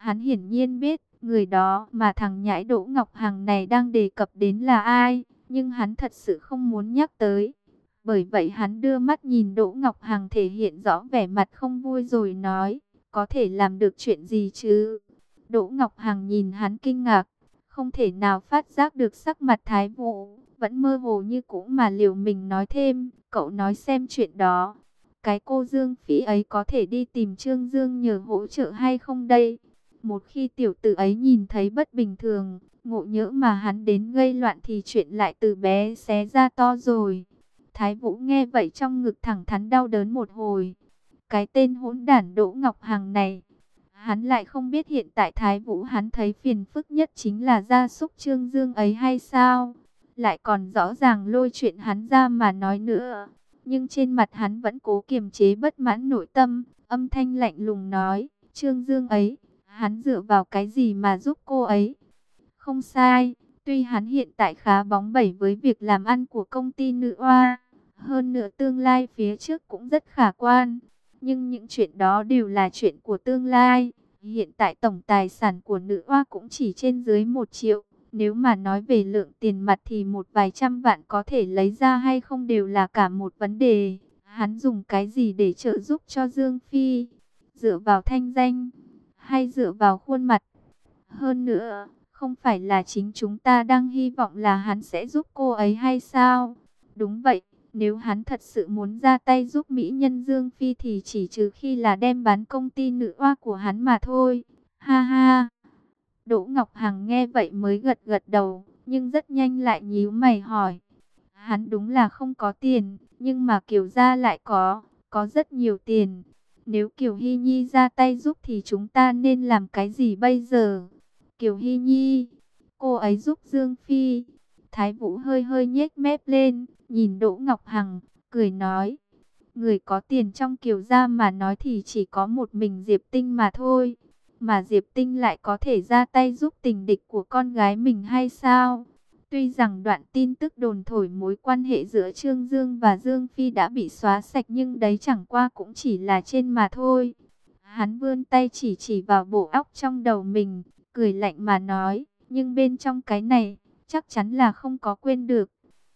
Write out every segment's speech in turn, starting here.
Hắn hiển nhiên biết, người đó mà thằng nhãi Đỗ Ngọc Hằng này đang đề cập đến là ai, nhưng hắn thật sự không muốn nhắc tới. Bởi vậy hắn đưa mắt nhìn Đỗ Ngọc Hằng thể hiện rõ vẻ mặt không vui rồi nói, có thể làm được chuyện gì chứ? Đỗ Ngọc Hằng nhìn hắn kinh ngạc, không thể nào phát giác được sắc mặt Thái Vũ, vẫn mơ hồ như cũ mà liều mình nói thêm, cậu nói xem chuyện đó. Cái cô Dương Phỉ ấy có thể đi tìm Trương Dương nhờ hỗ trợ hay không đây? Một khi tiểu tử ấy nhìn thấy bất bình thường, ngộ nhỡ mà hắn đến gây loạn thì chuyện lại từ bé xé ra to rồi. Thái Vũ nghe vậy trong ngực thẳng thắn đau đớn một hồi. Cái tên hỗn đản Đỗ Ngọc Hằng này, hắn lại không biết hiện tại Thái Vũ hắn thấy phiền phức nhất chính là gia súc Trương Dương ấy hay sao? Lại còn rõ ràng lôi chuyện hắn ra mà nói nữa. Nhưng trên mặt hắn vẫn cố kiềm chế bất mãn nội tâm, âm thanh lạnh lùng nói, Trương Dương ấy, hắn dựa vào cái gì mà giúp cô ấy? Không sai, tuy hắn hiện tại khá bóng bẩy với việc làm ăn của công ty nữ oa, hơn nữa tương lai phía trước cũng rất khả quan. Nhưng những chuyện đó đều là chuyện của tương lai. Hiện tại tổng tài sản của nữ oa cũng chỉ trên dưới 1 triệu. Nếu mà nói về lượng tiền mặt thì một vài trăm vạn có thể lấy ra hay không đều là cả một vấn đề. Hắn dùng cái gì để trợ giúp cho Dương Phi? Dựa vào thanh danh hay dựa vào khuôn mặt? Hơn nữa, không phải là chính chúng ta đang hy vọng là hắn sẽ giúp cô ấy hay sao? Đúng vậy, nếu hắn thật sự muốn ra tay giúp mỹ nhân Dương Phi thì chỉ trừ khi là đem bán công ty nữ oa của hắn mà thôi. Ha ha. Đỗ Ngọc Hằng nghe vậy mới gật gật đầu, nhưng rất nhanh lại nhíu mày hỏi. Hắn đúng là không có tiền, nhưng mà Kiều gia lại có rất nhiều tiền. Nếu Kiều Hy Nhi ra tay giúp thì chúng ta nên làm cái gì bây giờ? Kiều Hy Nhi, cô ấy giúp Dương Phi. Thái Vũ hơi hơi nhếch mép lên, nhìn Đỗ Ngọc Hằng, cười nói. Người có tiền trong Kiều gia mà nói thì chỉ có một mình Diệp Tinh mà thôi. Mà Diệp Tinh lại có thể ra tay giúp tình địch của con gái mình hay sao? Tuy rằng đoạn tin tức đồn thổi mối quan hệ giữa Trương Dương và Dương Phi đã bị xóa sạch nhưng đấy chẳng qua cũng chỉ là trên mà thôi. Hắn vươn tay chỉ vào bộ óc trong đầu mình, cười lạnh mà nói, nhưng bên trong cái này, chắc chắn là không có quên được.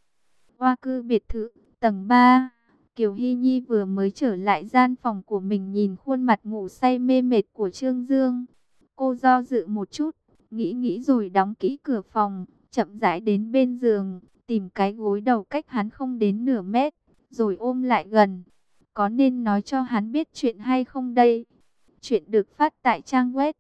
Hoa cư biệt thự, tầng 3. Kiều Hy Nhi vừa mới trở lại gian phòng của mình nhìn khuôn mặt ngủ say mê mệt của Trương Dương. Cô do dự một chút, nghĩ rồi đóng kỹ cửa phòng, chậm rãi đến bên giường, tìm cái gối đầu cách hắn không đến nửa mét, rồi ôm lại gần. Có nên nói cho hắn biết chuyện hay không đây? Chuyện được phát tại trang web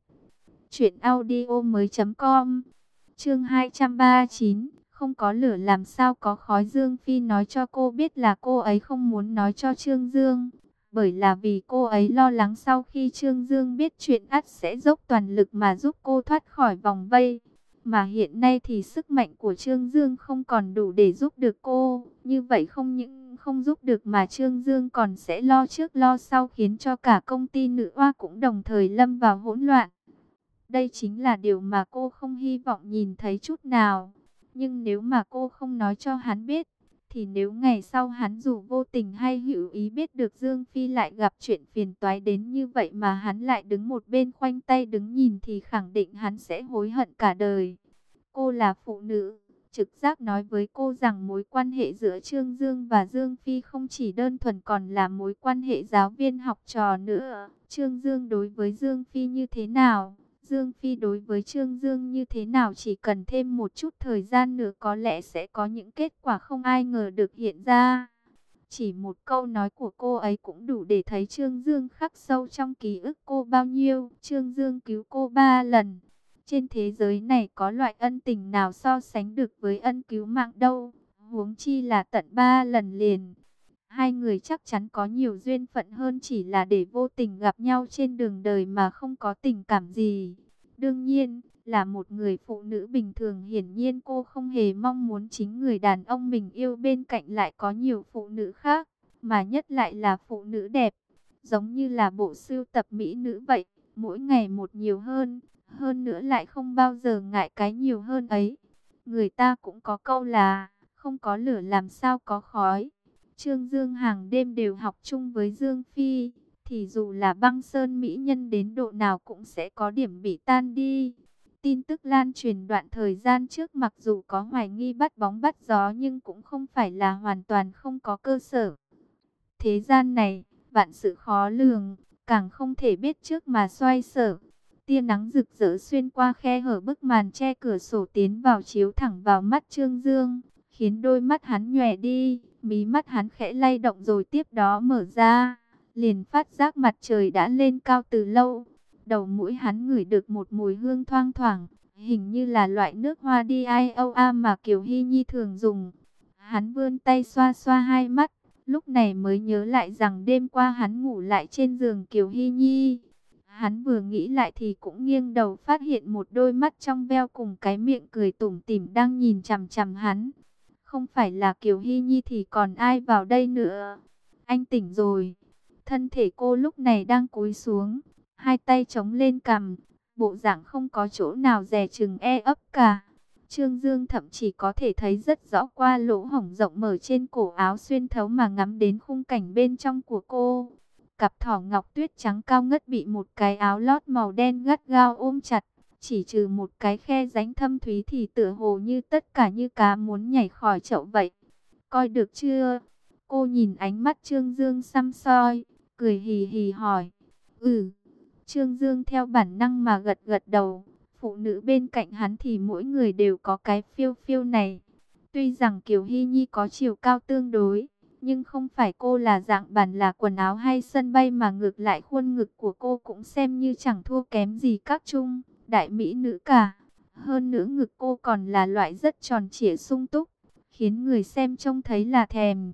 truyệnaudiomoi.com. Chương 239, không có lửa làm sao có khói. Dương Phi nói cho cô biết là cô ấy không muốn nói cho Trương Dương, bởi là vì cô ấy lo lắng sau khi Trương Dương biết chuyện ắt sẽ dốc toàn lực mà giúp cô thoát khỏi vòng vây. Mà hiện nay thì sức mạnh của Trương Dương không còn đủ để giúp được cô, như vậy không những không giúp được mà Trương Dương còn sẽ lo trước lo sau khiến cho cả công ty nữ oa cũng đồng thời lâm vào hỗn loạn. Đây chính là điều mà cô không hy vọng nhìn thấy chút nào. Nhưng nếu mà cô không nói cho hắn biết, thì nếu ngày sau hắn dù vô tình hay hữu ý biết được Dương Phi lại gặp chuyện phiền toái đến như vậy mà hắn lại đứng một bên khoanh tay đứng nhìn thì khẳng định hắn sẽ hối hận cả đời. Cô là phụ nữ, trực giác nói với cô rằng mối quan hệ giữa Trương Dương và Dương Phi không chỉ đơn thuần còn là mối quan hệ giáo viên học trò nữa. Trương Dương đối với Dương Phi như thế nào? Dương Phi đối với Trương Dương như thế nào, chỉ cần thêm một chút thời gian nữa có lẽ sẽ có những kết quả không ai ngờ được hiện ra. Chỉ một câu nói của cô ấy cũng đủ để thấy Trương Dương khắc sâu trong ký ức cô bao nhiêu. Trương Dương cứu cô 3 lần. Trên thế giới này có loại ân tình nào so sánh được với ân cứu mạng đâu, huống chi là tận 3 lần liền. Hai người chắc chắn có nhiều duyên phận hơn chỉ là để vô tình gặp nhau trên đường đời mà không có tình cảm gì. Đương nhiên, là một người phụ nữ bình thường hiển nhiên cô không hề mong muốn chính người đàn ông mình yêu bên cạnh lại có nhiều phụ nữ khác, mà nhất lại là phụ nữ đẹp. Giống như là bộ sưu tập mỹ nữ vậy, mỗi ngày một nhiều hơn nữa lại không bao giờ ngại cái nhiều hơn ấy. Người ta cũng có câu là, không có lửa làm sao có khói. Trương Dương hàng đêm đều học chung với Dương Phi, thì dù là băng sơn mỹ nhân đến độ nào cũng sẽ có điểm bị tan đi. Tin tức lan truyền đoạn thời gian trước mặc dù có hoài nghi bắt bóng bắt gió nhưng cũng không phải là hoàn toàn không có cơ sở. Thế gian này, vạn sự khó lường, càng không thể biết trước mà xoay sở. Tia nắng rực rỡ xuyên qua khe hở bức màn che cửa sổ tiến vào chiếu thẳng vào mắt Trương Dương, khiến đôi mắt hắn nhòe đi, mí mắt hắn khẽ lay động rồi tiếp đó mở ra, liền phát giác mặt trời đã lên cao từ lâu. Đầu mũi hắn ngửi được một mùi hương thoang thoảng, hình như là loại nước hoa Dior mà Kiều Hy Nhi thường dùng. Hắn vươn tay xoa xoa hai mắt, lúc này mới nhớ lại rằng đêm qua hắn ngủ lại trên giường Kiều Hy Nhi. Hắn vừa nghĩ lại thì cũng nghiêng đầu phát hiện một đôi mắt trong veo cùng cái miệng cười tủm tỉm đang nhìn chằm chằm hắn. Không phải là Kiều Hy Nhi thì còn ai vào đây nữa? Anh tỉnh rồi. Thân thể cô lúc này đang cúi xuống, hai tay chống lên cằm, bộ dạng không có chỗ nào dè chừng ấp cả. Trương Dương thậm chí có thể thấy rất rõ qua lỗ hổng rộng mở trên cổ áo xuyên thấu mà ngắm đến khung cảnh bên trong của cô. Cặp thỏ ngọc tuyết trắng cao ngất bị một cái áo lót màu đen gắt gao ôm chặt. Chỉ trừ một cái khe rãnh thâm thúy thì tựa hồ như tất cả như cá muốn nhảy khỏi chậu vậy. Coi được chưa? Cô nhìn ánh mắt Trương Dương săm soi, cười hì hì hỏi. Ừ. Trương Dương theo bản năng mà gật gật đầu. Phụ nữ bên cạnh hắn thì mỗi người đều có cái phiêu phiêu này. Tuy rằng Kiều Hy Nhi có chiều cao tương đối, nhưng không phải cô là dạng bản là quần áo hay sân bay mà ngược lại khuôn ngực của cô cũng xem như chẳng thua kém gì các trung đại mỹ nữ cả. Hơn nữa ngực cô còn là loại rất tròn trịa sung túc, khiến người xem trông thấy là thèm.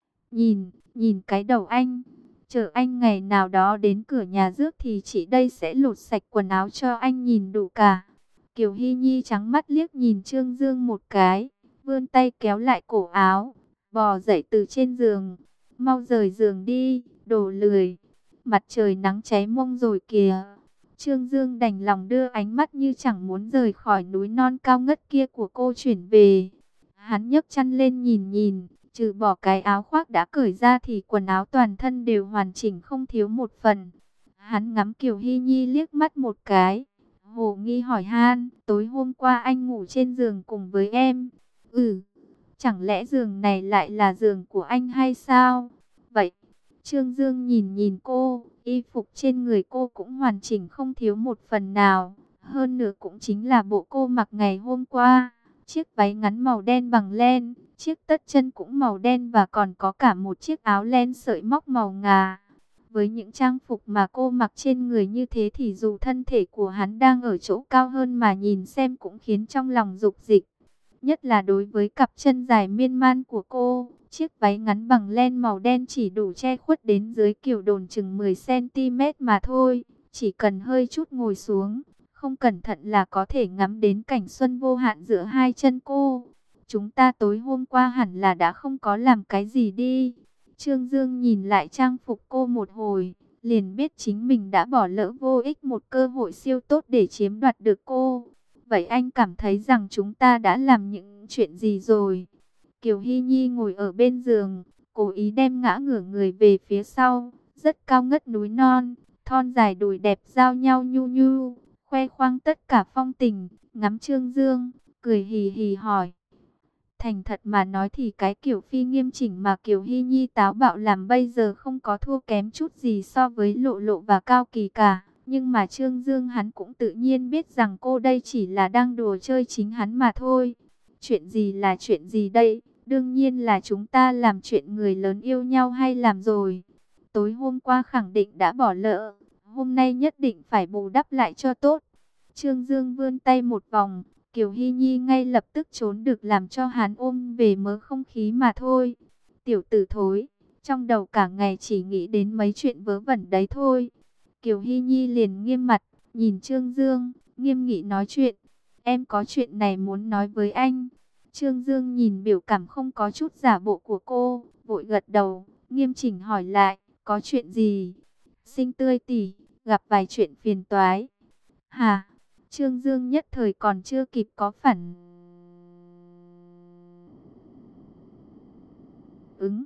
Nhìn cái đầu anh, chờ anh ngày nào đó đến cửa nhà rước thì chị đây sẽ lột sạch quần áo cho anh nhìn đủ cả. Kiều Hy Nhi trắng mắt liếc nhìn Trương Dương một cái, vươn tay kéo lại cổ áo, bò dậy từ trên giường. Mau rời giường đi, đồ lười. Mặt trời nắng cháy mông rồi kìa. Trương Dương đành lòng đưa ánh mắt như chẳng muốn rời khỏi núi non cao ngất kia của cô chuyển về. Hắn nhấc chăn lên nhìn nhìn, trừ bỏ cái áo khoác đã cởi ra thì quần áo toàn thân đều hoàn chỉnh không thiếu một phần. Hắn ngắm Kiều Hy Nhi liếc mắt một cái, hồ nghi hỏi han, tối hôm qua anh ngủ trên giường cùng với em? Ừ, chẳng lẽ giường này lại là giường của anh hay sao? Vậy, Trương Dương nhìn nhìn cô, y phục trên người cô cũng hoàn chỉnh không thiếu một phần nào. Hơn nữa cũng chính là bộ cô mặc ngày hôm qua. Chiếc váy ngắn màu đen bằng len, chiếc tất chân cũng màu đen và còn có cả một chiếc áo len sợi móc màu ngà. Với những trang phục mà cô mặc trên người như thế thì dù thân thể của hắn đang ở chỗ cao hơn mà nhìn xem cũng khiến trong lòng dục dịch. Nhất là đối với cặp chân dài miên man của cô, chiếc váy ngắn bằng len màu đen chỉ đủ che khuất đến dưới kiểu đồn chừng 10 cm mà thôi. Chỉ cần hơi chút ngồi xuống, không cẩn thận là có thể ngắm đến cảnh xuân vô hạn giữa hai chân cô. Chúng ta tối hôm qua hẳn là đã không có làm cái gì đi. Trương Dương nhìn lại trang phục cô một hồi, liền biết chính mình đã bỏ lỡ vô ích một cơ hội siêu tốt để chiếm đoạt được cô. Vậy anh cảm thấy rằng chúng ta đã làm những chuyện gì rồi? Kiều Hy Nhi ngồi ở bên giường, cố ý đem ngã ngửa người về phía sau, rất cao ngất núi non, thon dài đùi đẹp giao nhau nhu nhu, khoe khoang tất cả phong tình, ngắm Trương Dương, cười hì hì hỏi. Thành thật mà nói thì cái kiểu phi nghiêm chỉnh mà Kiều Hy Nhi táo bạo làm bây giờ không có thua kém chút gì so với Lộ Lộ và Cao Kỳ cả. Nhưng mà Trương Dương hắn cũng tự nhiên biết rằng cô đây chỉ là đang đùa chơi chính hắn mà thôi. Chuyện gì là chuyện gì đây? Đương nhiên là chúng ta làm chuyện người lớn yêu nhau hay làm rồi. Tối hôm qua khẳng định đã bỏ lỡ, hôm nay nhất định phải bù đắp lại cho tốt. Trương Dương vươn tay một vòng, Kiều Hy Nhi ngay lập tức trốn được làm cho hắn ôm về mớ không khí mà thôi. Tiểu tử thối, trong đầu cả ngày chỉ nghĩ đến mấy chuyện vớ vẩn đấy thôi. Kiều Hy Nhi liền nghiêm mặt, nhìn Trương Dương, nghiêm nghị nói chuyện. Em có chuyện này muốn nói với anh. Trương Dương nhìn biểu cảm không có chút giả bộ của cô, vội gật đầu, nghiêm chỉnh hỏi lại, có chuyện gì? Xinh tươi tỉ, gặp vài chuyện phiền toái. Hả? Trương Dương nhất thời còn chưa kịp có phản ứng.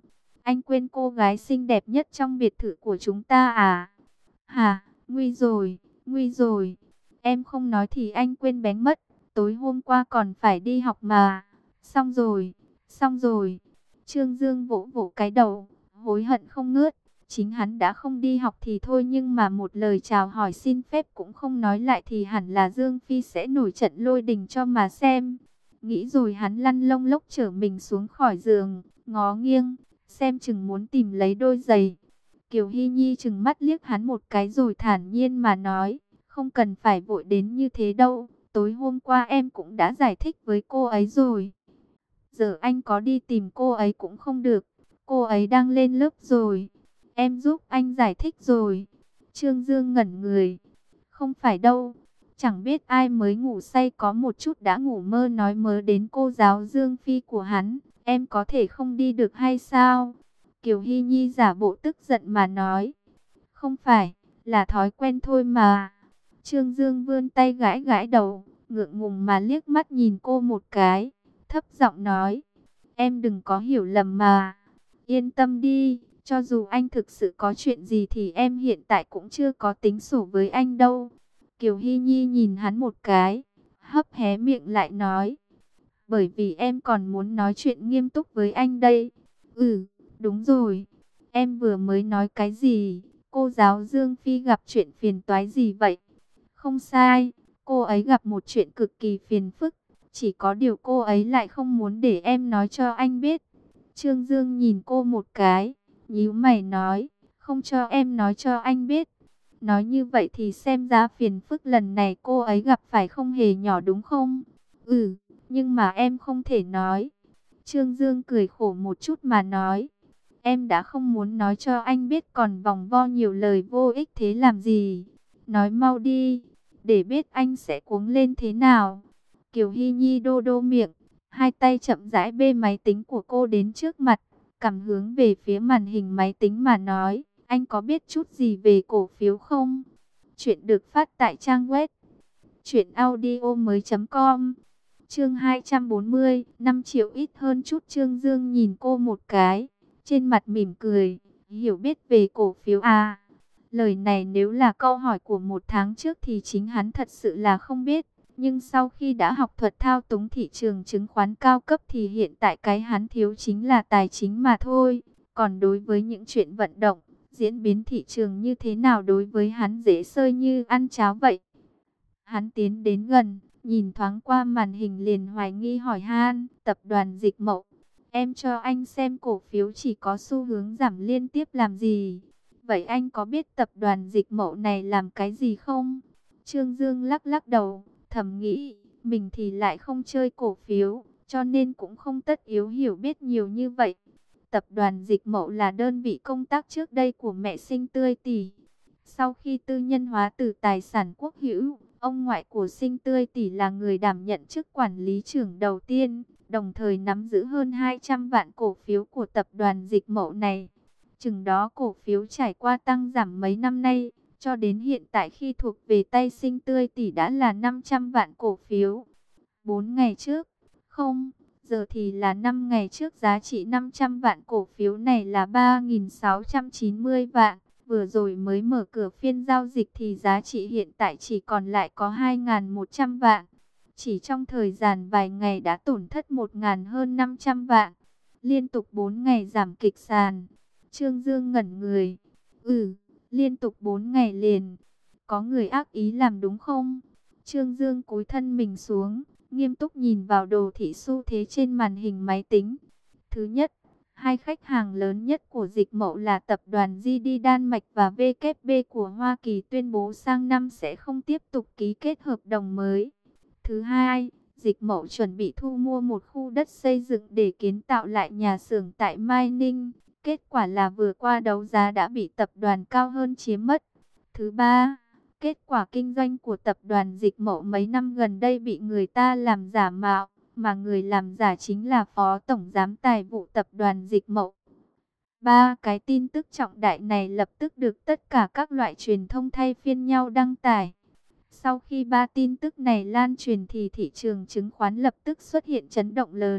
Anh quên cô gái xinh đẹp nhất trong biệt thự của chúng ta à? Hả, nguy rồi, nguy rồi. Em không nói thì anh quên bén mất. Tối hôm qua còn phải đi học mà. Xong rồi, xong rồi. Trương Dương vỗ vỗ cái đầu, hối hận không ngớt. Chính hắn đã không đi học thì thôi, nhưng mà một lời chào hỏi xin phép cũng không nói lại thì hẳn là Dương Phi sẽ nổi trận lôi đình cho mà xem. Nghĩ rồi hắn lăn lông lốc trở mình xuống khỏi giường, ngó nghiêng, xem chừng muốn tìm lấy đôi giày. Kiều Hy Nhi chừng mắt liếc hắn một cái rồi thản nhiên mà nói, không cần phải vội đến như thế đâu, tối hôm qua em cũng đã giải thích với cô ấy rồi. Giờ anh có đi tìm cô ấy cũng không được, cô ấy đang lên lớp rồi, em giúp anh giải thích rồi. Trương Dương ngẩn người, không phải đâu, chẳng biết ai mới ngủ say có một chút đã ngủ mơ nói mớ đến cô giáo Dương Phi của hắn, em có thể không đi được hay sao? Kiều Hy Nhi giả bộ tức giận mà nói. Không phải, là thói quen thôi mà. Trương Dương vươn tay gãi gãi đầu, ngượng ngùng mà liếc mắt nhìn cô một cái. Thấp giọng nói, em đừng có hiểu lầm mà. Yên tâm đi, cho dù anh thực sự có chuyện gì thì em hiện tại cũng chưa có tính sổ với anh đâu. Kiều Hy Nhi nhìn hắn một cái, hấp hé miệng lại nói. Bởi vì em còn muốn nói chuyện nghiêm túc với anh đây. Ừ. Đúng rồi, em vừa mới nói cái gì? Cô giáo Dương Phi gặp chuyện phiền toái gì vậy? Không sai, cô ấy gặp một chuyện cực kỳ phiền phức. Chỉ có điều cô ấy lại không muốn để em nói cho anh biết. Trương Dương nhìn cô một cái, nhíu mày nói, không cho em nói cho anh biết. Nói như vậy thì xem ra phiền phức lần này cô ấy gặp phải không hề nhỏ đúng không? Ừ, nhưng mà em không thể nói. Trương Dương cười khổ một chút mà nói. Em đã không muốn nói cho anh biết còn vòng vo nhiều lời vô ích thế làm gì. Nói mau đi, để biết anh sẽ cuống lên thế nào. Kiều Hy Nhi đô đô miệng, hai tay chậm rãi bê máy tính của cô đến trước mặt, cầm hướng về phía màn hình máy tính mà nói. Anh có biết chút gì về cổ phiếu không? Chuyện được phát tại trang web truyệnaudiomoi.com. Chương 240, 5 triệu ít hơn chút. Trương Dương nhìn cô một cái, trên mặt mỉm cười, hiểu biết về cổ phiếu à? Lời này nếu là câu hỏi của một tháng trước thì chính hắn thật sự là không biết. Nhưng sau khi đã học thuật thao túng thị trường chứng khoán cao cấp thì hiện tại cái hắn thiếu chính là tài chính mà thôi. Còn đối với những chuyện vận động, diễn biến thị trường như thế nào đối với hắn dễ sơi như ăn cháo vậy. Hắn tiến đến gần, nhìn thoáng qua màn hình liền hoài nghi hỏi han, tập đoàn Dịch Mậu. Em cho anh xem cổ phiếu chỉ có xu hướng giảm liên tiếp làm gì? Vậy anh có biết tập đoàn Dịch Mậu này làm cái gì không? Trương Dương lắc lắc đầu, thầm nghĩ, mình thì lại không chơi cổ phiếu, cho nên cũng không tất yếu hiểu biết nhiều như vậy. Tập đoàn Dịch Mậu là đơn vị công tác trước đây của mẹ Sinh Tươi Tỷ. Sau khi tư nhân hóa từ tài sản quốc hữu, ông ngoại của Sinh Tươi Tỷ là người đảm nhận chức quản lý trưởng đầu tiên, đồng thời nắm giữ hơn 200 vạn cổ phiếu của tập đoàn Dịch Mậu này. Chừng đó cổ phiếu trải qua tăng giảm mấy năm nay, cho đến hiện tại khi thuộc về tay Sinh Tươi Tỷ đã là 500 vạn cổ phiếu. 4 ngày trước, không, giờ thì là 5 ngày trước giá trị 500 vạn cổ phiếu này là 3.690 vạn. Vừa rồi mới mở cửa phiên giao dịch thì giá trị hiện tại chỉ còn lại có 2.100 vạn. Chỉ trong thời gian vài ngày đã tổn thất 1.000 hơn 500 vạn. Liên tục 4 ngày giảm kịch sàn. Trương Dương ngẩn người. Liên tục 4 ngày liền. Có người ác ý làm đúng không? Trương Dương cúi thân mình xuống, nghiêm túc nhìn vào đồ thị xu thế trên màn hình máy tính. Thứ nhất, hai khách hàng lớn nhất của Dịch Mậu là tập đoàn GD Đan Mạch và WB của Hoa Kỳ tuyên bố sang năm sẽ không tiếp tục ký kết hợp đồng mới. Thứ hai, Dịch Mậu chuẩn bị thu mua một khu đất xây dựng để kiến tạo lại nhà xưởng tại Mai Ninh. Kết quả là vừa qua đấu giá đã bị tập đoàn Cao Hơn chiếm mất. Thứ ba, kết quả kinh doanh của tập đoàn Dịch Mậu mấy năm gần đây bị người ta làm giả mạo, mà người làm giả chính là Phó Tổng Giám Tài vụ tập đoàn Dịch Mậu. Ba cái tin tức trọng đại này lập tức được tất cả các loại truyền thông thay phiên nhau đăng tải. Sau khi ba tin tức này lan truyền thì thị trường chứng khoán lập tức xuất hiện chấn động lớn.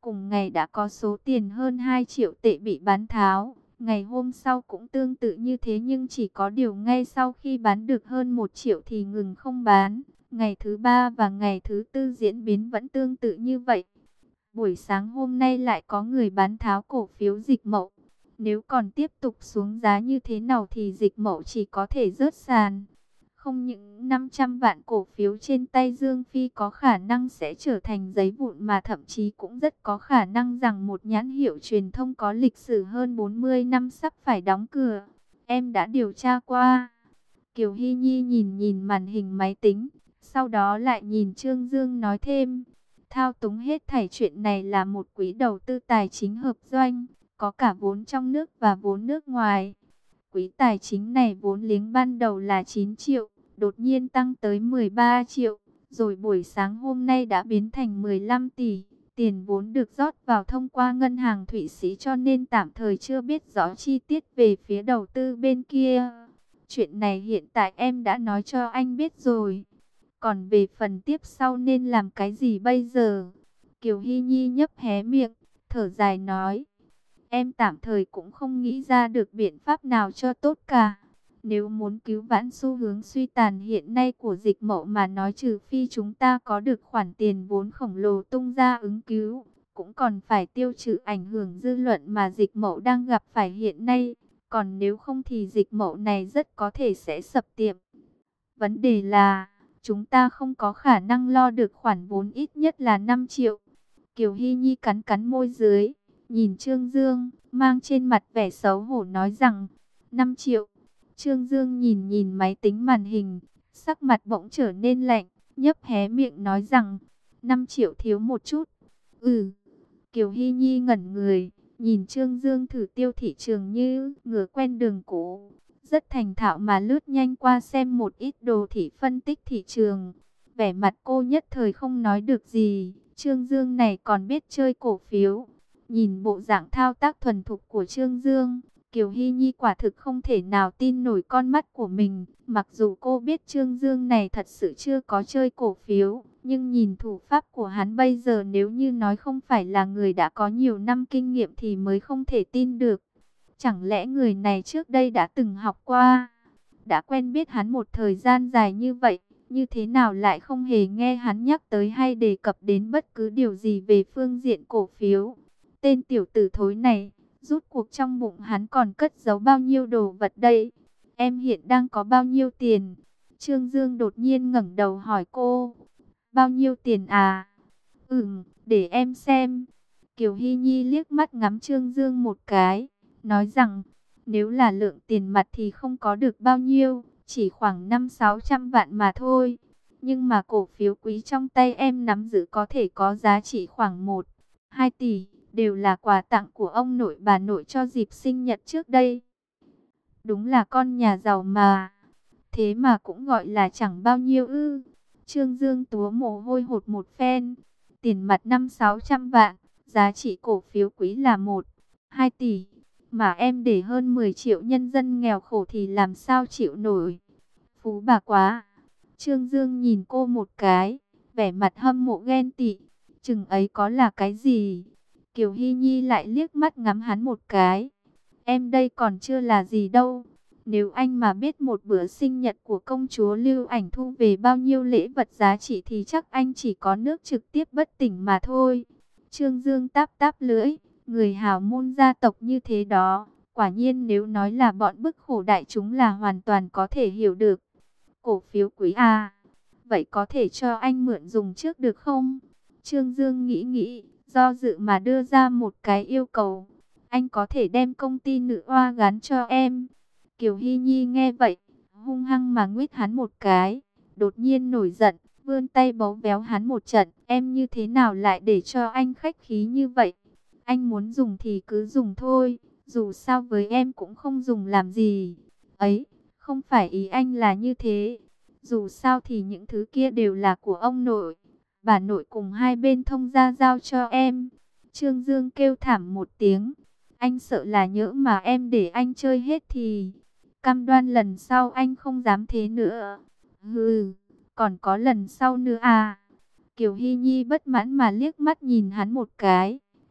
Cùng ngày đã có số tiền hơn 2 triệu tệ bị bán tháo. Ngày hôm sau cũng tương tự như thế, nhưng chỉ có điều ngay sau khi bán được hơn 1 triệu thì ngừng không bán. Ngày thứ ba và ngày thứ tư diễn biến vẫn tương tự như vậy. Buổi sáng hôm nay lại có người bán tháo cổ phiếu Dịch Mậu. Nếu còn tiếp tục xuống giá như thế nào thì Dịch Mậu chỉ có thể rớt sàn. Không những 500 vạn cổ phiếu trên tay Dương Phi có khả năng sẽ trở thành giấy vụn, mà thậm chí cũng rất có khả năng rằng một nhãn hiệu truyền thông có lịch sử hơn 40 năm sắp phải đóng cửa. Em đã điều tra qua. Kiều Hy Nhi nhìn nhìn màn hình máy tính, sau đó lại nhìn Trương Dương nói thêm. Thao túng hết thảy chuyện này là một quỹ đầu tư tài chính hợp doanh, có cả vốn trong nước và vốn nước ngoài. Quỹ tài chính này vốn liếng ban đầu là 9 triệu, đột nhiên tăng tới 13 triệu, rồi buổi sáng hôm nay đã biến thành 15 tỷ. Tiền vốn được rót vào thông qua ngân hàng Thụy Sĩ, cho nên tạm thời chưa biết rõ chi tiết về phía đầu tư bên kia. Chuyện này hiện tại em đã nói cho anh biết rồi. Còn về phần tiếp sau nên làm cái gì bây giờ? Kiều Hy Nhi nhấp hé miệng, thở dài nói. Em tạm thời cũng không nghĩ ra được biện pháp nào cho tốt cả. Nếu muốn cứu vãn xu hướng suy tàn hiện nay của Dịch Mậu mà nói, trừ phi chúng ta có được khoản tiền vốn khổng lồ tung ra ứng cứu, cũng còn phải tiêu trừ ảnh hưởng dư luận mà Dịch Mậu đang gặp phải hiện nay. Còn nếu không thì Dịch Mậu này rất có thể sẽ sập tiệm. Vấn đề là chúng ta không có khả năng lo được khoản vốn ít nhất là 5 triệu. Kiều Hy Nhi cắn cắn môi dưới, nhìn Trương Dương, mang trên mặt vẻ xấu hổ nói rằng, 5 triệu. Trương Dương nhìn nhìn máy tính màn hình, sắc mặt bỗng trở nên lạnh, nhấp hé miệng nói rằng, 5 triệu thiếu một chút. Ừ. Kiều Hy Nhi ngẩn người, nhìn Trương Dương thử tiêu thị trường như ngựa quen đường cũ. Rất thành thạo mà lướt nhanh qua xem một ít đồ thị phân tích thị trường. Vẻ mặt cô nhất thời không nói được gì. Trương Dương này còn biết chơi cổ phiếu. Nhìn bộ dạng thao tác thuần thục của Trương Dương, Kiều Hy Nhi quả thực không thể nào tin nổi con mắt của mình. Mặc dù cô biết Trương Dương này thật sự chưa có chơi cổ phiếu, nhưng nhìn thủ pháp của hắn bây giờ, nếu như nói không phải là người đã có nhiều năm kinh nghiệm thì mới không thể tin được. Chẳng lẽ người này trước đây đã từng học qua, đã quen biết hắn một thời gian dài như vậy, như thế nào lại không hề nghe hắn nhắc tới hay đề cập đến bất cứ điều gì về phương diện cổ phiếu. Tên tiểu tử thối này, rút cuộc trong bụng hắn còn cất giấu bao nhiêu đồ vật đây? Em hiện đang có bao nhiêu tiền? Trương Dương đột nhiên ngẩng đầu hỏi cô. Bao nhiêu tiền à? Để em xem. Kiều Hy Nhi liếc mắt ngắm Trương Dương một cái, nói rằng, nếu là lượng tiền mặt thì không có được bao nhiêu, chỉ khoảng 500-600 vạn mà thôi. Nhưng mà cổ phiếu quý trong tay em nắm giữ có thể có giá trị khoảng 1-2 tỷ, đều là quà tặng của ông nội bà nội cho dịp sinh nhật trước đây. Đúng là con nhà giàu mà. Thế mà cũng gọi là chẳng bao nhiêu ư? Trương Dương túa mồ hôi hột một phen. Tiền mặt 500-600 vạn, giá trị cổ phiếu quý là 1-2 tỷ. Mà em để hơn 10 triệu nhân dân nghèo khổ thì làm sao chịu nổi. Phú bà quá. Trương Dương nhìn cô một cái, vẻ mặt hâm mộ ghen tị. Chừng ấy có là cái gì? Kiều Hy Nhi lại liếc mắt ngắm hắn một cái. Em đây còn chưa là gì đâu. Nếu anh mà biết một bữa sinh nhật của công chúa Lưu Ảnh thu về bao nhiêu lễ vật giá trị thì chắc anh chỉ có nước trực tiếp bất tỉnh mà thôi. Trương Dương táp táp lưỡi, người hào môn gia tộc như thế đó, quả nhiên nếu nói là bọn bức khổ đại chúng là hoàn toàn có thể hiểu được. Cổ phiếu quý à? Vậy có thể cho anh mượn dùng trước được không? Trương Dương nghĩ nghĩ, do dự mà đưa ra một cái yêu cầu. Anh có thể đem công ty nữ oa gắn cho em. Kiều Hy Nhi nghe vậy, hung hăng mà nguyết hắn một cái, đột nhiên nổi giận, vươn tay bấu véo hắn một trận. Em như thế nào lại để cho anh khách khí như vậy? Anh muốn dùng thì cứ dùng thôi, dù sao với em cũng không dùng làm gì. Ấy, không phải ý anh là như thế. Dù sao thì những thứ kia đều là của ông nội, bà nội cùng hai bên thông gia giao cho em. Trương Dương kêu thảm một tiếng. Anh sợ là nhỡ mà em để anh chơi hết thì cam đoan lần sau anh không dám thế nữa. Hừ, còn có lần sau nữa à? Kiều Hy Nhi bất mãn mà liếc mắt nhìn hắn một cái.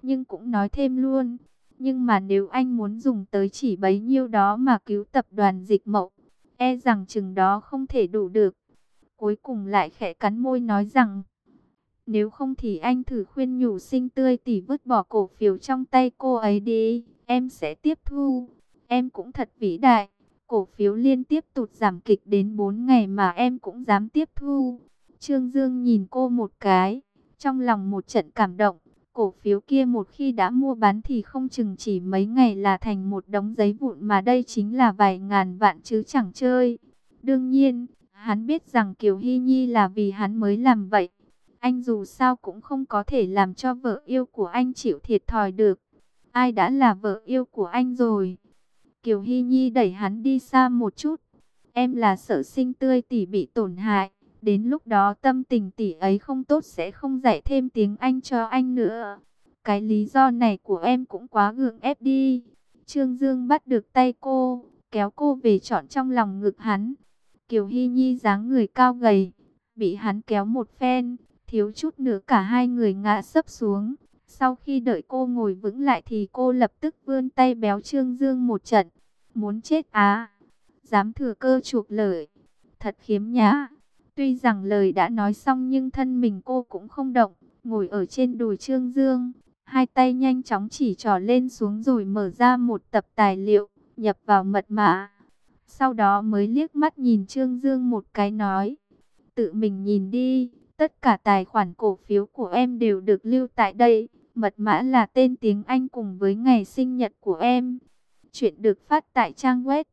nhưng cũng nói thêm luôn. Nhưng mà nếu anh muốn dùng tới chỉ bấy nhiêu đó mà cứu tập đoàn Dịch Mậu, e rằng chừng đó không thể đủ được. Cuối cùng lại khẽ cắn môi nói rằng, nếu không thì anh thử khuyên nhủ Sinh Tươi tỷ vứt bỏ cổ phiếu trong tay cô ấy đi, em sẽ tiếp thu. Em cũng thật vĩ đại, cổ phiếu liên tiếp tụt giảm kịch đến 4 ngày mà em cũng dám tiếp thu. Trương Dương nhìn cô một cái, trong lòng một trận cảm động. Cổ phiếu kia một khi đã mua bán thì không chừng chỉ mấy ngày là thành một đống giấy vụn, mà đây chính là vài ngàn vạn chứ chẳng chơi. Đương nhiên, hắn biết rằng Kiều Hy Nhi là vì hắn mới làm vậy. Anh dù sao cũng không có thể làm cho vợ yêu của anh chịu thiệt thòi được. Ai đã là vợ yêu của anh rồi? Kiều Hy Nhi đẩy hắn đi xa một chút. Em là sợ Sinh Tươi tỷ bị tổn hại. Đến lúc đó tâm tình tỷ ấy không tốt sẽ không dạy thêm tiếng Anh cho anh nữa. Cái lý do này của em cũng quá gượng ép đi. Trương Dương bắt được tay cô, kéo cô về trọn trong lòng ngực hắn. Kiều Hy Nhi dáng người cao gầy, bị hắn kéo một phen, thiếu chút nữa cả hai người ngã sấp xuống. Sau khi đợi cô ngồi vững lại thì cô lập tức vươn tay béo Trương Dương một trận. Muốn chết á, dám thừa cơ chuộc lợi, thật khiếm nhã. Tuy rằng lời đã nói xong nhưng thân mình cô cũng không động, ngồi ở trên đùi Trương Dương. Hai tay nhanh chóng chỉ trỏ lên xuống rồi mở ra một tập tài liệu, nhập vào mật mã. Sau đó mới liếc mắt nhìn Trương Dương một cái nói, tự mình nhìn đi, tất cả tài khoản cổ phiếu của em đều được lưu tại đây. Mật mã là tên tiếng Anh cùng với ngày sinh nhật của em. Chuyện được phát tại trang web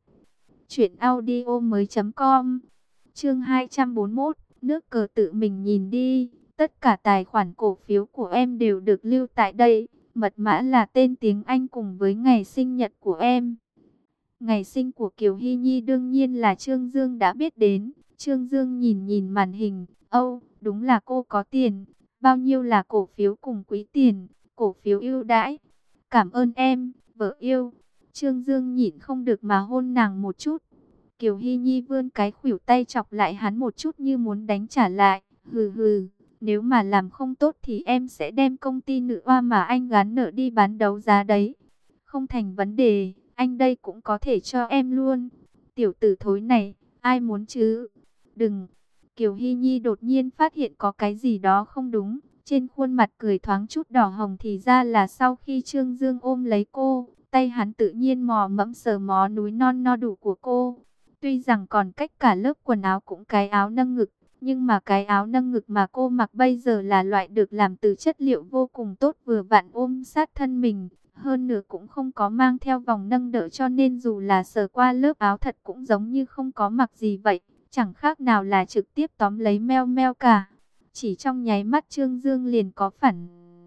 truyệnaudiomoi.com. Chương 241, nước cờ tự mình nhìn đi. Tất cả tài khoản cổ phiếu của em đều được lưu tại đây. Mật mã là tên tiếng Anh cùng với ngày sinh nhật của em. Ngày sinh của Kiều Hy Nhi đương nhiên là Trương Dương đã biết đến. Trương Dương nhìn nhìn màn hình. Âu, đúng là cô có tiền. Bao nhiêu là cổ phiếu cùng quý tiền, cổ phiếu ưu đãi. Cảm ơn em, vợ yêu. Trương Dương nhịn không được mà hôn nàng một chút. Kiều Hy Nhi vươn cái khuỷu tay chọc lại hắn một chút như muốn đánh trả lại. Hừ hừ, nếu mà làm không tốt thì em sẽ đem công ty nữ oa mà anh gán nợ đi bán đấu giá đấy. Không thành vấn đề, anh đây cũng có thể cho em luôn. Tiểu tử thối này, ai muốn chứ? Đừng. Kiều Hy Nhi đột nhiên phát hiện có cái gì đó không đúng. Trên khuôn mặt cười thoáng chút đỏ hồng thì ra là sau khi Trương Dương ôm lấy cô, tay hắn tự nhiên mò mẫm sờ mó núi non no đủ của cô. Tuy rằng còn cách cả lớp quần áo cũng cái áo nâng ngực, nhưng mà cái áo nâng ngực mà cô mặc bây giờ là loại được làm từ chất liệu vô cùng tốt vừa vặn ôm sát thân mình. Hơn nữa cũng không có mang theo vòng nâng đỡ cho nên dù là sờ qua lớp áo thật cũng giống như không có mặc gì vậy. Chẳng khác nào là trực tiếp tóm lấy meo meo cả. Chỉ trong nháy mắt Trương Dương liền có phản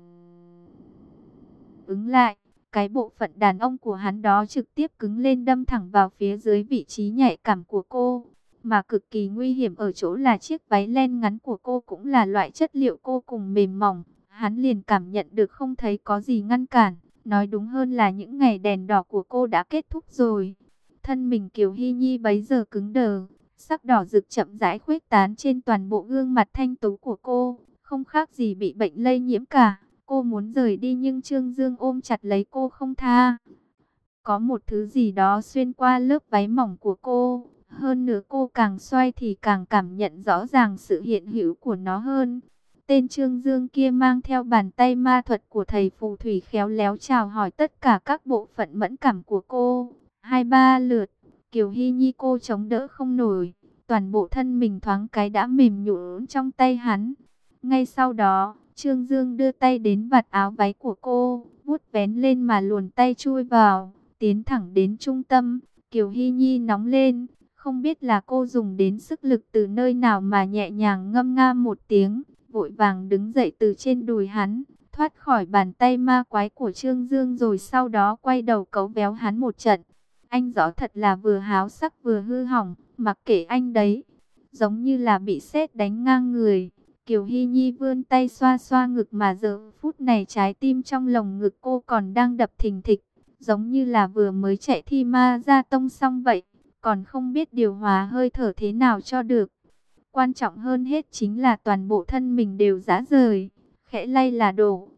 ứng lại. Cái bộ phận đàn ông của hắn đó trực tiếp cứng lên đâm thẳng vào phía dưới vị trí nhạy cảm của cô. Mà cực kỳ nguy hiểm ở chỗ là chiếc váy len ngắn của cô cũng là loại chất liệu cô cùng mềm mỏng. Hắn liền cảm nhận được không thấy có gì ngăn cản. Nói đúng hơn là những ngày đèn đỏ của cô đã kết thúc rồi. Thân mình Kiều Hy Nhi bấy giờ cứng đờ. Sắc đỏ rực chậm rãi khuếch tán trên toàn bộ gương mặt thanh tú của cô. Không khác gì bị bệnh lây nhiễm cả. Cô muốn rời đi nhưng Trương Dương ôm chặt lấy cô không tha. Có một thứ gì đó xuyên qua lớp váy mỏng của cô. Hơn nữa cô càng xoay thì càng cảm nhận rõ ràng sự hiện hữu của nó hơn. Tên Trương Dương kia mang theo bàn tay ma thuật của thầy phù thủy khéo léo chào hỏi tất cả các bộ phận mẫn cảm của cô. 2-3 lượt, Kiều Hy Nhi cô chống đỡ không nổi. Toàn bộ thân mình thoáng cái đã mềm nhũn trong tay hắn. Ngay sau đó, Trương Dương đưa tay đến vạt áo váy của cô, vuốt vén lên mà luồn tay chui vào, tiến thẳng đến trung tâm. Kiều Hy Nhi nóng lên, không biết là cô dùng đến sức lực từ nơi nào mà nhẹ nhàng ngâm nga một tiếng, vội vàng đứng dậy từ trên đùi hắn, thoát khỏi bàn tay ma quái của Trương Dương rồi sau đó quay đầu cấu véo hắn một trận. Anh rõ thật là vừa háo sắc vừa hư hỏng, mặc kệ anh đấy, giống như là bị sét đánh ngang người. Kiều Hy Nhi vươn tay xoa xoa ngực mà giờ phút này trái tim trong lồng ngực cô còn đang đập thình thịch, giống như là vừa mới chạy thi ma ra tông xong vậy, còn không biết điều hòa hơi thở thế nào cho được. Quan trọng hơn hết chính là toàn bộ thân mình đều rã rời, khẽ lay là đổ,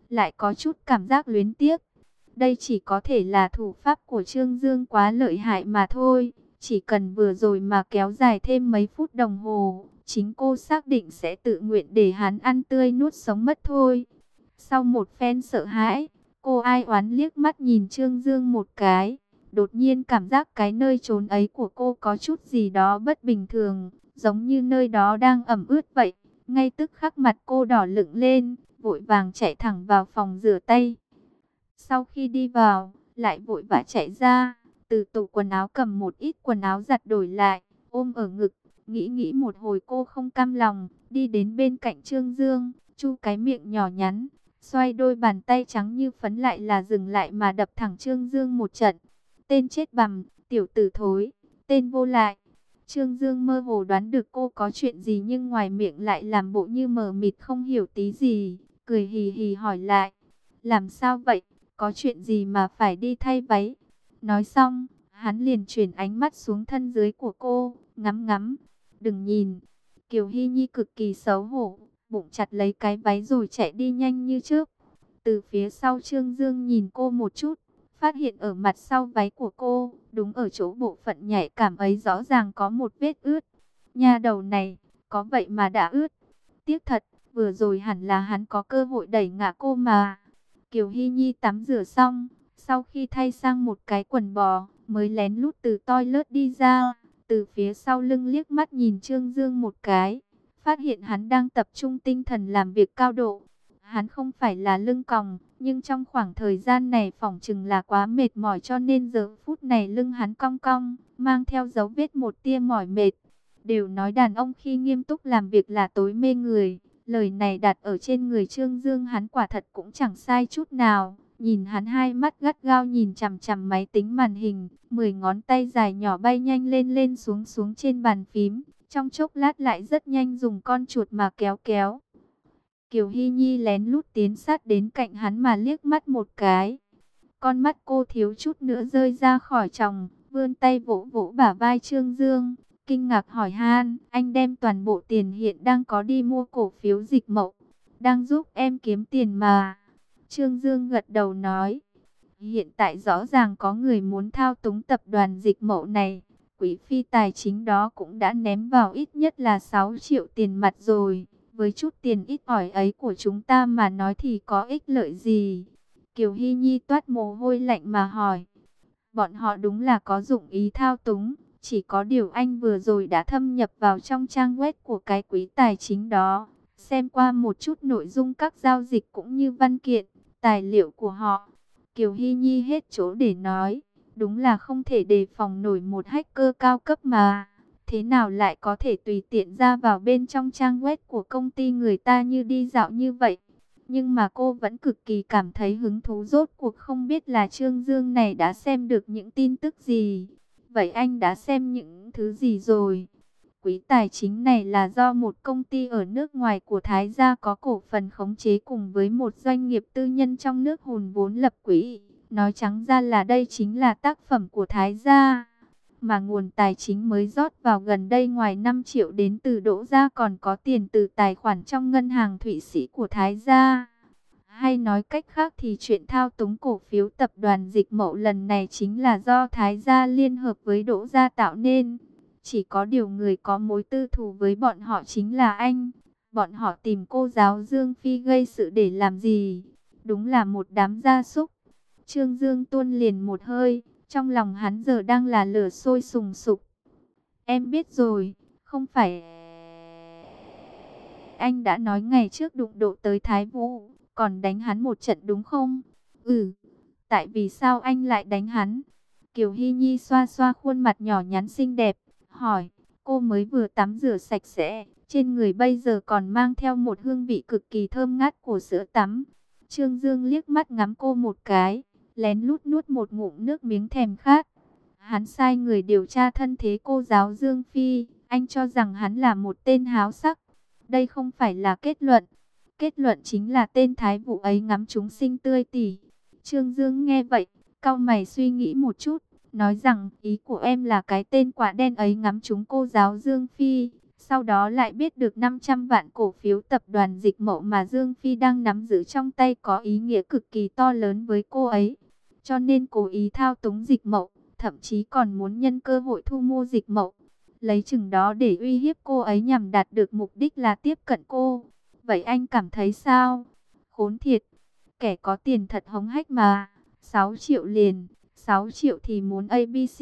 lại có chút cảm giác luyến tiếc. Đây chỉ có thể là thủ pháp của Trương Dương quá lợi hại mà thôi. Chỉ cần vừa rồi mà kéo dài thêm mấy phút đồng hồ, chính cô xác định sẽ tự nguyện để hắn ăn tươi nuốt sống mất thôi. Sau một phen sợ hãi, cô ai oán liếc mắt nhìn Trương Dương một cái. Đột nhiên cảm giác cái nơi trốn ấy của cô có chút gì đó bất bình thường, giống như nơi đó đang ẩm ướt vậy. Ngay tức khắc mặt cô đỏ lựng lên, vội vàng chạy thẳng vào phòng rửa tay. Sau khi đi vào, lại vội vã chạy ra, từ tủ quần áo cầm một ít quần áo giặt đổi lại, ôm ở ngực. Nghĩ một hồi cô không cam lòng, đi đến bên cạnh Trương Dương, chu cái miệng nhỏ nhắn, xoay đôi bàn tay trắng như phấn lại là dừng lại mà đập thẳng Trương Dương một trận. Tên chết bằm, tiểu tử thối, tên vô lại. Trương Dương mơ hồ đoán được cô có chuyện gì nhưng ngoài miệng lại làm bộ như mờ mịt không hiểu tí gì, cười hì hì hỏi lại. Làm sao vậy, có chuyện gì mà phải đi thay váy? Nói xong, hắn liền chuyển ánh mắt xuống thân dưới của cô, ngắm ngắm. Đừng nhìn, Kiều Hy Nhi cực kỳ xấu hổ, bụng chặt lấy cái váy rồi chạy đi nhanh như trước. Từ phía sau Trương Dương nhìn cô một chút, phát hiện ở mặt sau váy của cô, đúng ở chỗ bộ phận nhạy cảm ấy rõ ràng có một vết ướt. Nha đầu này, có vậy mà đã ướt. Tiếc thật, vừa rồi hẳn là hắn có cơ hội đẩy ngã cô mà. Kiều Hy Nhi tắm rửa xong, sau khi thay sang một cái quần bò, mới lén lút từ toilet đi ra. Từ phía sau lưng liếc mắt nhìn Trương Dương một cái, phát hiện hắn đang tập trung tinh thần làm việc cao độ. Hắn không phải là lưng còng, nhưng trong khoảng thời gian này phỏng chừng là quá mệt mỏi cho nên giờ phút này lưng hắn cong cong, mang theo dấu vết một tia mỏi mệt. Đều nói đàn ông khi nghiêm túc làm việc là tối mê người. Lời này đặt ở trên người Trương Dương hắn quả thật cũng chẳng sai chút nào. Nhìn hắn hai mắt gắt gao nhìn chằm chằm máy tính màn hình, 10 ngón tay dài nhỏ bay nhanh lên lên xuống xuống trên bàn phím. Trong chốc lát lại rất nhanh dùng con chuột mà kéo kéo. Kiều Hy Nhi lén lút tiến sát đến cạnh hắn mà liếc mắt một cái. Con mắt cô thiếu chút nữa rơi ra khỏi tròng, vươn tay vỗ vỗ bả vai Trương Dương. Kinh ngạc hỏi han, anh đem toàn bộ tiền hiện đang có đi mua cổ phiếu Dịch Mậu, đang giúp em kiếm tiền mà. Trương Dương gật đầu nói, hiện tại rõ ràng có người muốn thao túng tập đoàn Dịch Mậu này. Quỹ phi tài chính đó cũng đã ném vào ít nhất là 6 triệu tiền mặt rồi. Với chút tiền ít ỏi ấy của chúng ta mà nói thì có ích lợi gì? Kiều Hy Nhi toát mồ hôi lạnh mà hỏi. Bọn họ đúng là có dụng ý thao túng. Chỉ có điều anh vừa rồi đã thâm nhập vào trong trang web của cái quỹ tài chính đó. Xem qua một chút nội dung các giao dịch cũng như văn kiện, tài liệu của họ. Kiều Hy Nhi hết chỗ để nói. Đúng là không thể đề phòng nổi một hacker cao cấp mà. Thế nào lại có thể tùy tiện ra vào bên trong trang web của công ty người ta như đi dạo như vậy? Nhưng mà cô vẫn cực kỳ cảm thấy hứng thú, rốt cuộc không biết là Trương Dương này đã xem được những tin tức gì. Vậy anh đã xem những thứ gì rồi? Quỹ tài chính này là do một công ty ở nước ngoài của Thái gia có cổ phần khống chế cùng với một doanh nghiệp tư nhân trong nước hùn vốn lập quỹ. Nói trắng ra là đây chính là tác phẩm của Thái gia. Mà nguồn tài chính mới rót vào gần đây ngoài 5 triệu đến từ Đỗ gia còn có tiền từ tài khoản trong ngân hàng Thụy Sĩ của Thái gia. Hay nói cách khác thì chuyện thao túng cổ phiếu tập đoàn Dịch Mậu lần này chính là do Thái gia liên hợp với Đỗ gia tạo nên. Chỉ có điều người có mối tư thù với bọn họ chính là anh. Bọn họ tìm cô giáo Dương Phi gây sự để làm gì? Đúng là một đám gia súc. Trương Dương tuôn liền một hơi. Trong lòng hắn giờ đang là lửa sôi sùng sục. Em biết rồi, không phải anh đã nói ngày trước đụng độ tới Thái Vũ, còn đánh hắn một trận đúng không? Ừ, tại vì sao anh lại đánh hắn? Kiều Hy Nhi xoa xoa khuôn mặt nhỏ nhắn xinh đẹp, hỏi, cô mới vừa tắm rửa sạch sẽ, trên người bây giờ còn mang theo một hương vị cực kỳ thơm ngát của sữa tắm. Trương Dương liếc mắt ngắm cô một cái, lén lút nuốt một ngụm nước miếng thèm khát. Hắn sai người điều tra thân thế cô giáo Dương Phi, anh cho rằng hắn là một tên háo sắc. Đây không phải là kết luận. Kết luận chính là tên Thái Vũ ấy ngắm chúng sinh tươi tỉ. Trương Dương nghe vậy, cau mày suy nghĩ một chút, nói rằng ý của em là cái tên quả đen ấy ngắm chúng cô giáo Dương Phi. Sau đó lại biết được 500 vạn cổ phiếu tập đoàn Dịch Mậu mà Dương Phi đang nắm giữ trong tay có ý nghĩa cực kỳ to lớn với cô ấy. Cho nên cố ý thao túng Dịch Mậu, thậm chí còn muốn nhân cơ hội thu mua Dịch Mậu. Lấy chừng đó để uy hiếp cô ấy nhằm đạt được mục đích là tiếp cận cô. Vậy anh cảm thấy sao? Khốn thiệt, kẻ có tiền thật hống hách mà. 6 triệu liền, 6 triệu thì muốn ABC,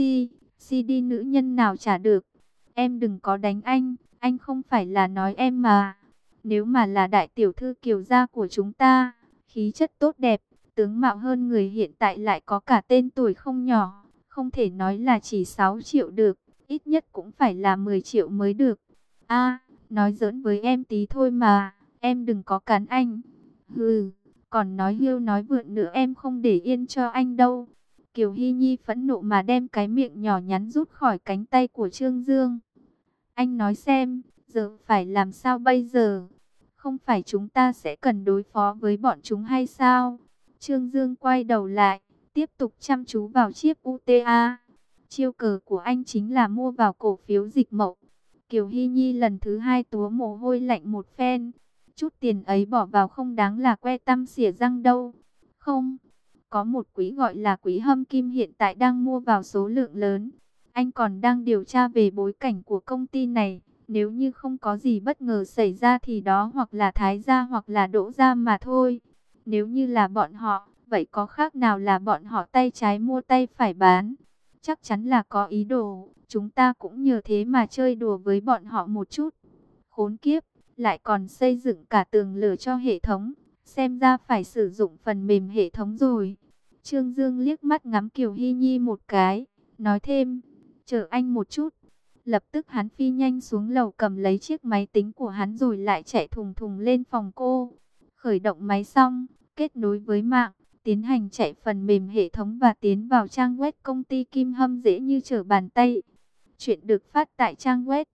CD nữ nhân nào trả được. Em đừng có đánh anh không phải là nói em mà. Nếu mà là đại tiểu thư Kiều gia của chúng ta, khí chất tốt đẹp, tướng mạo hơn người hiện tại lại có cả tên tuổi không nhỏ, không thể nói là chỉ 6 triệu được, ít nhất cũng phải là 10 triệu mới được. A, nói giỡn với em tí thôi mà, em đừng có cắn anh. Hừ, còn nói hưu nói vượn nữa em không để yên cho anh đâu. Kiều Hy Nhi phẫn nộ mà đem cái miệng nhỏ nhắn rút khỏi cánh tay của Trương Dương. Anh nói xem, giờ phải làm sao bây giờ? Không phải chúng ta sẽ cần đối phó với bọn chúng hay sao? Trương Dương quay đầu lại, tiếp tục chăm chú vào chiếc UTA. Chiêu cờ của anh chính là mua vào cổ phiếu Dịch Mậu. Kiều Hy Nhi lần thứ hai túa mồ hôi lạnh một phen. Chút tiền ấy bỏ vào không đáng là que tăm xỉa răng đâu. Không, có một quỹ gọi là quỹ Hâm Kim hiện tại đang mua vào số lượng lớn. Anh còn đang điều tra về bối cảnh của công ty này. Nếu như không có gì bất ngờ xảy ra thì đó hoặc là Thái gia hoặc là Đỗ gia mà thôi. Nếu như là bọn họ, vậy có khác nào là bọn họ tay trái mua tay phải bán. Chắc chắn là có ý đồ, chúng ta cũng nhờ thế mà chơi đùa với bọn họ một chút. Khốn kiếp, lại còn xây dựng cả tường lửa cho hệ thống. Xem ra phải sử dụng phần mềm hệ thống rồi. Trương Dương liếc mắt ngắm Kiều Hy Nhi một cái, nói thêm, chờ anh một chút. Lập tức hắn phi nhanh xuống lầu cầm lấy chiếc máy tính của hắn rồi lại chạy thùng thùng lên phòng cô. Khởi động máy xong, kết nối với mạng, tiến hành chạy phần mềm hệ thống và tiến vào trang web công ty Kim Hâm dễ như trở bàn tay. Chuyện được phát tại trang web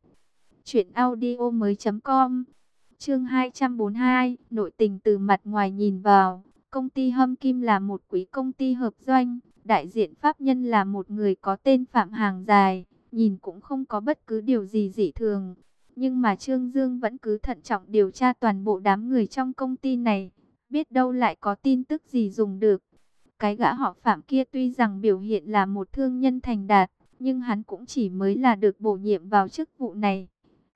truyệnaudiomoi.com. Chương 242, nội tình từ mặt ngoài nhìn vào. Công ty Hâm Kim là một quý công ty hợp doanh, đại diện pháp nhân là một người có tên Phạm Hàng Dài, nhìn cũng không có bất cứ điều gì dị thường. Nhưng mà Trương Dương vẫn cứ thận trọng điều tra toàn bộ đám người trong công ty này, biết đâu lại có tin tức gì dùng được. Cái gã họ Phạm kia tuy rằng biểu hiện là một thương nhân thành đạt, nhưng hắn cũng chỉ mới là được bổ nhiệm vào chức vụ này.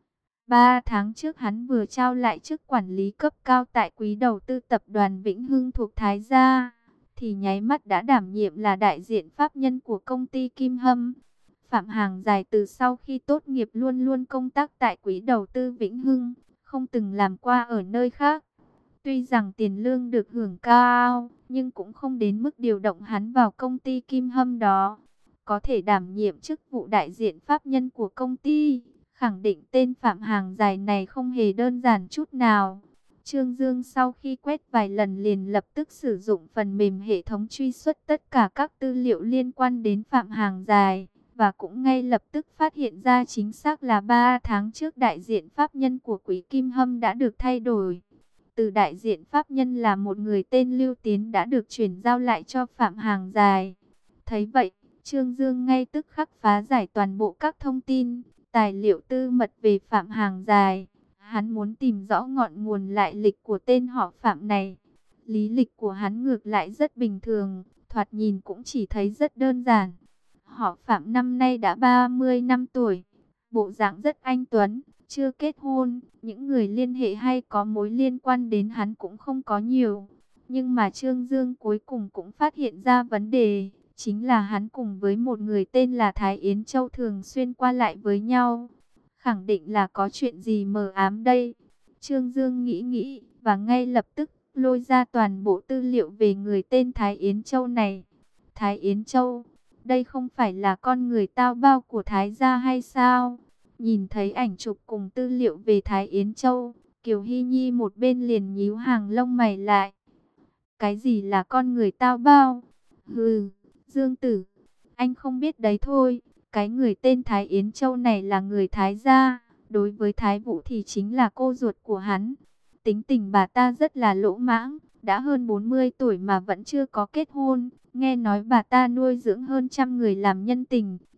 3 tháng trước hắn vừa trao lại chức quản lý cấp cao tại Quỹ đầu tư tập đoàn Vĩnh Hưng thuộc Thái Gia, thì nháy mắt đã đảm nhiệm là đại diện pháp nhân của công ty Kim Hâm. Phạm Hàng Dài từ sau khi tốt nghiệp luôn luôn công tác tại Quỹ đầu tư Vĩnh Hưng, không từng làm qua ở nơi khác. Tuy rằng tiền lương được hưởng cao, nhưng cũng không đến mức điều động hắn vào công ty Kim Hâm đó. Có thể đảm nhiệm chức vụ đại diện pháp nhân của công ty, khẳng định tên Phạm Hàng Dài này không hề đơn giản chút nào. Trương Dương sau khi quét vài lần liền lập tức sử dụng phần mềm hệ thống truy xuất tất cả các tư liệu liên quan đến Phạm Hàng Dài, và cũng ngay lập tức phát hiện ra chính xác là 3 tháng trước đại diện pháp nhân của Quỹ Kim Hâm đã được thay đổi. Từ đại diện pháp nhân là một người tên Lưu Tiến đã được chuyển giao lại cho Phạm Hàng Dài. Thấy vậy, Trương Dương ngay tức khắc phá giải toàn bộ các thông tin, tài liệu tư mật về Phạm Hàng Dài. Hắn muốn tìm rõ ngọn nguồn lại lịch của tên họ Phạm này. Lý lịch của hắn ngược lại rất bình thường, thoạt nhìn cũng chỉ thấy rất đơn giản. Họ Phạm năm nay đã 30 năm tuổi, bộ dạng rất anh tuấn, chưa kết hôn, những người liên hệ hay có mối liên quan đến hắn cũng không có nhiều. Nhưng mà Trương Dương cuối cùng cũng phát hiện ra vấn đề, chính là hắn cùng với một người tên là Thái Yến Châu thường xuyên qua lại với nhau. Khẳng định là có chuyện gì mờ ám đây. Trương Dương nghĩ nghĩ, và ngay lập tức lôi ra toàn bộ tư liệu về người tên Thái Yến Châu này. Thái Yến Châu, đây không phải là con người tao bao của Thái gia hay sao? Nhìn thấy ảnh chụp cùng tư liệu về Thái Yến Châu, Kiều Hy Nhi một bên liền nhíu hàng lông mày lại. Cái gì là con người tao bao? Hừ, Dương Tử, anh không biết đấy thôi. Cái người tên Thái Yến Châu này là người Thái gia, đối với Thái Vũ thì chính là cô ruột của hắn. Tính tình bà ta rất là lỗ mãng, đã hơn 40 tuổi mà vẫn chưa có kết hôn. Nghe nói bà ta nuôi dưỡng hơn 100 người làm nhân tình,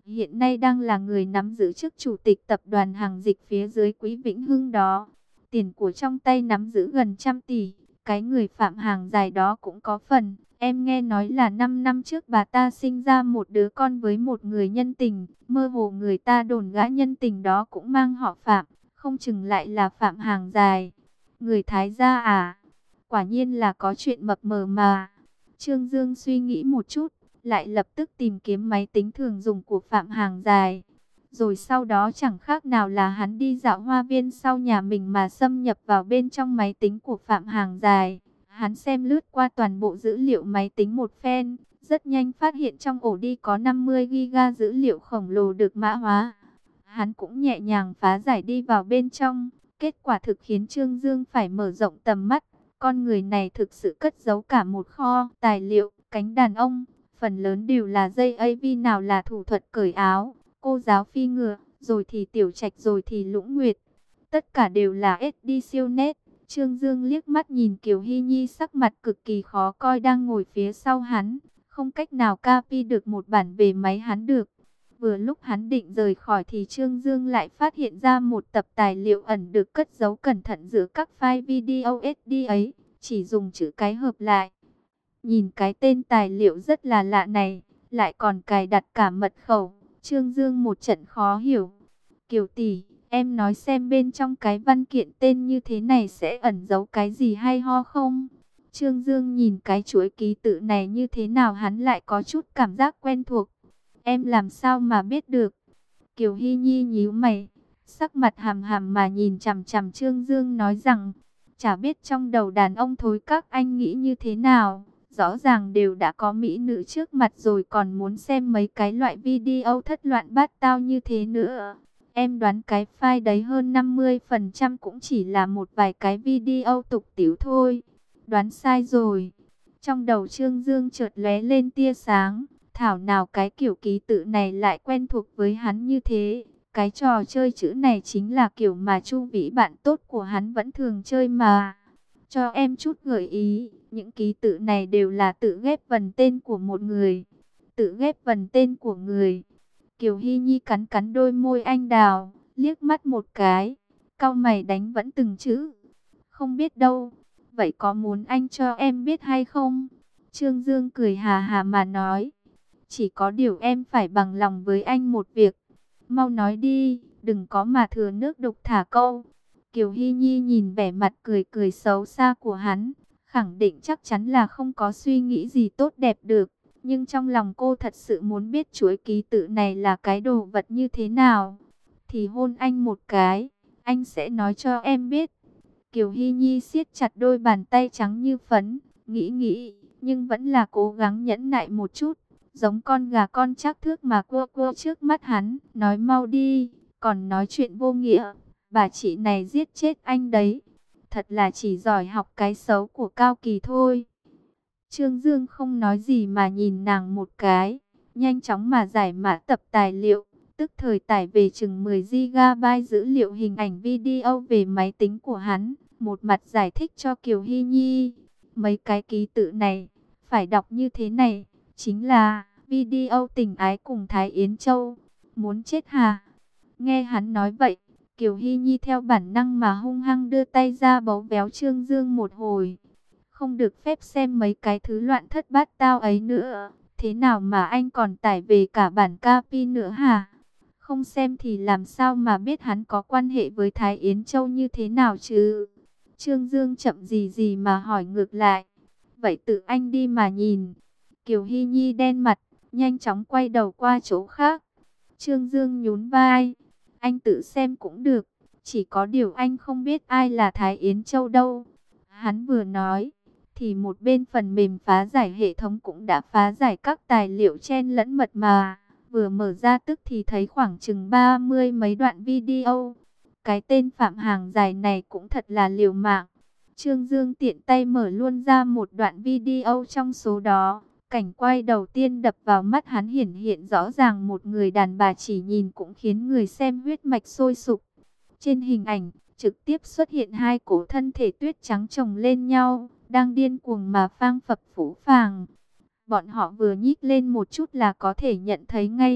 hiện nay đang là người nắm giữ chức chủ tịch tập đoàn hàng dịch phía dưới Quý Vĩnh Hưng đó. Tiền của trong tay nắm giữ gần 100 tỷ, cái người Phạm Hàng Dài đó cũng có phần. Em nghe nói là 5 năm trước bà ta sinh ra một đứa con với một người nhân tình, mơ hồ người ta đồn gã nhân tình đó cũng mang họ Phạm, không chừng lại là Phạm Hàng Dài. Người Thái gia à? Quả nhiên là có chuyện mập mờ mà. Trương Dương suy nghĩ một chút, lại lập tức tìm kiếm máy tính thường dùng của Phạm Hàng Dài. Rồi sau đó chẳng khác nào là hắn đi dạo hoa viên sau nhà mình mà xâm nhập vào bên trong máy tính của Phạm Hàng Dài. Hắn xem lướt qua toàn bộ dữ liệu máy tính một phen, rất nhanh phát hiện trong ổ đi có 50 GB dữ liệu khổng lồ được mã hóa. Hắn cũng nhẹ nhàng phá giải đi vào bên trong, kết quả thực khiến Trương Dương phải mở rộng tầm mắt. Con người này thực sự cất giấu cả một kho tài liệu, cánh đàn ông, phần lớn đều là dây AV, nào là thủ thuật cởi áo, cô giáo phi ngựa, rồi thì Tiểu Trạch, rồi thì Lũng Nguyệt. Tất cả đều là SD siêu nét. Trương Dương liếc mắt nhìn Kiều Hy Nhi sắc mặt cực kỳ khó coi đang ngồi phía sau hắn, không cách nào copy được một bản về máy hắn được. Vừa lúc hắn định rời khỏi thì Trương Dương lại phát hiện ra một tập tài liệu ẩn được cất giấu cẩn thận giữa các file video SD ấy, chỉ dùng chữ cái hợp lại. Nhìn cái tên tài liệu rất là lạ này, lại còn cài đặt cả mật khẩu, Trương Dương một trận khó hiểu. Kiều tỷ, em nói xem bên trong cái văn kiện tên như thế này sẽ ẩn giấu cái gì hay ho không? Trương Dương nhìn cái chuỗi ký tự này như thế nào hắn lại có chút cảm giác quen thuộc. Em làm sao mà biết được? Kiều Hy Nhi nhíu mày, sắc mặt hàm hàm mà nhìn chằm chằm Trương Dương nói rằng, chả biết trong đầu đàn ông thối các anh nghĩ như thế nào. Rõ ràng đều đã có mỹ nữ trước mặt rồi còn muốn xem mấy cái loại video thất loạn bát tao như thế nữa. Em đoán cái file đấy hơn 50% cũng chỉ là một vài cái video tục tĩu thôi. Đoán sai rồi. Trong đầu Trương Dương chợt lóe lên tia sáng. Thảo nào cái kiểu ký tự này lại quen thuộc với hắn như thế. Cái trò chơi chữ này chính là kiểu mà Chu Vĩ bạn tốt của hắn vẫn thường chơi mà. Cho em chút gợi ý. Những ký tự này đều là tự ghép vần tên của một người. Tự ghép vần tên của người. Kiều Hy Nhi cắn cắn đôi môi anh đào, liếc mắt một cái, cau mày đánh vẫn từng chữ. Không biết đâu, vậy có muốn anh cho em biết hay không? Trương Dương cười hà hà mà nói, chỉ có điều em phải bằng lòng với anh một việc. Mau nói đi, đừng có mà thừa nước đục thả câu. Kiều Hy Nhi nhìn vẻ mặt cười cười xấu xa của hắn, khẳng định chắc chắn là không có suy nghĩ gì tốt đẹp được. Nhưng trong lòng cô thật sự muốn biết chuỗi ký tự này là cái đồ vật như thế nào. Thì hôn anh một cái, anh sẽ nói cho em biết. Kiều Hy Nhi siết chặt đôi bàn tay trắng như phấn, nghĩ, nhưng vẫn là cố gắng nhẫn nại một chút. Giống con gà con trác thước mà cua trước mắt hắn, nói mau đi, còn nói chuyện vô nghĩa. Bà chị này giết chết anh đấy. Thật là chỉ giỏi học cái xấu của Cao Kỳ thôi. Trương Dương không nói gì mà nhìn nàng một cái, nhanh chóng mà giải mã tập tài liệu, tức thời tải về chừng 10 GB dữ liệu hình ảnh video về máy tính của hắn, một mặt giải thích cho Kiều Hy Nhi. Mấy cái ký tự này, phải đọc như thế này, chính là video tình ái cùng Thái Yến Châu. Muốn chết hả? Nghe hắn nói vậy, Kiều Hy Nhi theo bản năng mà hung hăng đưa tay ra bấu véo Trương Dương một hồi. Không được phép xem mấy cái thứ loạn thất bát tao ấy nữa. Thế nào mà anh còn tải về cả bản copy nữa hả? Không xem thì làm sao mà biết hắn có quan hệ với Thái Yến Châu như thế nào chứ? Trương Dương chậm gì gì mà hỏi ngược lại. Vậy tự anh đi mà nhìn. Kiều Hy Nhi đen mặt, nhanh chóng quay đầu qua chỗ khác. Trương Dương nhún vai. Anh tự xem cũng được. Chỉ có điều anh không biết ai là Thái Yến Châu đâu. Hắn vừa nói, thì một bên phần mềm phá giải hệ thống cũng đã phá giải các tài liệu chen lẫn mật mà. Vừa mở ra tức thì thấy khoảng chừng 30 mấy đoạn video. Cái tên Phạm Hàng Dài này cũng thật là liều mạng. Trương Dương tiện tay mở luôn ra một đoạn video trong số đó. Cảnh quay đầu tiên đập vào mắt hắn hiển hiện rõ ràng một người đàn bà, chỉ nhìn cũng khiến người xem huyết mạch sôi sục. Trên hình ảnh, trực tiếp xuất hiện hai cổ thân thể tuyết trắng chồng lên nhau, đang điên cuồng mà phang phập phũ phàng. Bọn họ vừa nhích lên một chút là có thể nhận thấy ngay,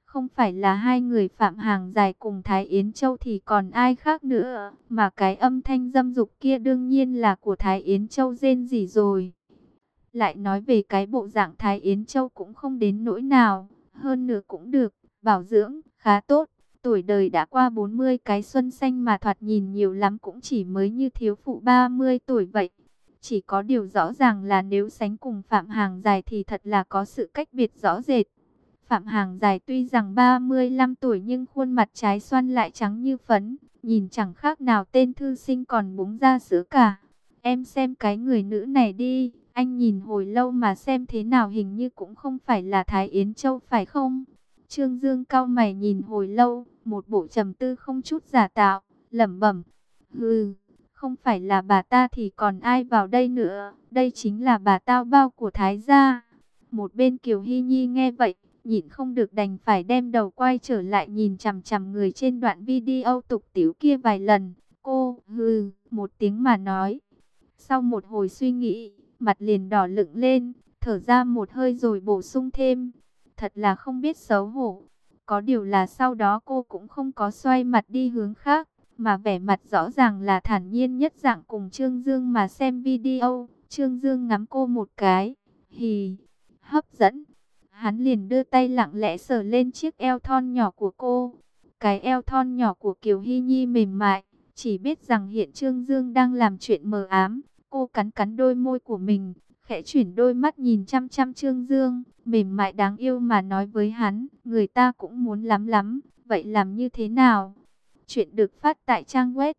Không phải là hai người Phạm Hàng Dài cùng Thái Yến Châu thì còn ai khác nữa, mà cái âm thanh dâm dục kia đương nhiên là của Thái Yến Châu rên rỉ rồi. Lại nói về cái bộ dạng Thái Yến Châu cũng không đến nỗi nào, hơn nữa cũng được, bảo dưỡng, khá tốt. Tuổi đời đã qua 40 cái xuân xanh mà thoạt nhìn nhiều lắm cũng chỉ mới như thiếu phụ 30 tuổi vậy. Chỉ có điều rõ ràng là nếu sánh cùng Phạm Hàng Dài thì thật là có sự cách biệt rõ rệt. Phạm Hàng Dài tuy rằng 35 tuổi nhưng khuôn mặt trái xoan lại trắng như phấn, nhìn chẳng khác nào tên thư sinh còn búng ra sữa cả. Em xem cái người nữ này đi, anh nhìn hồi lâu mà xem thế nào hình như cũng không phải là Thái Yến Châu phải không? Trương Dương cau mày nhìn hồi lâu, một bộ trầm tư không chút giả tạo, lẩm bẩm. Hừ, không phải là bà ta thì còn ai vào đây nữa, đây chính là bà Tao Bao của Thái gia. Một bên Kiều Hy Nhi nghe vậy, nhịn không được đành phải đem đầu quay trở lại nhìn chằm chằm người trên đoạn video tục tĩu kia vài lần. Cô, hừ, một tiếng mà nói. Sau một hồi suy nghĩ, mặt liền đỏ lựng lên, thở ra một hơi rồi bổ sung thêm. Thật là không biết xấu hổ. Có điều là sau đó cô cũng không có xoay mặt đi hướng khác, mà vẻ mặt rõ ràng là thản nhiên nhất dạng cùng Trương Dương mà xem video. Trương Dương ngắm cô một cái, hì, hấp dẫn. Hắn liền đưa tay lặng lẽ sờ lên chiếc eo thon nhỏ của cô. Cái eo thon nhỏ của Kiều Hy Nhi mềm mại, chỉ biết rằng hiện Trương Dương đang làm chuyện mờ ám. Cô cắn cắn đôi môi của mình, khẽ chuyển đôi mắt nhìn chăm chăm Trương Dương, mềm mại đáng yêu mà nói với hắn, người ta cũng muốn lắm lắm, vậy làm như thế nào? Chuyện được phát tại trang web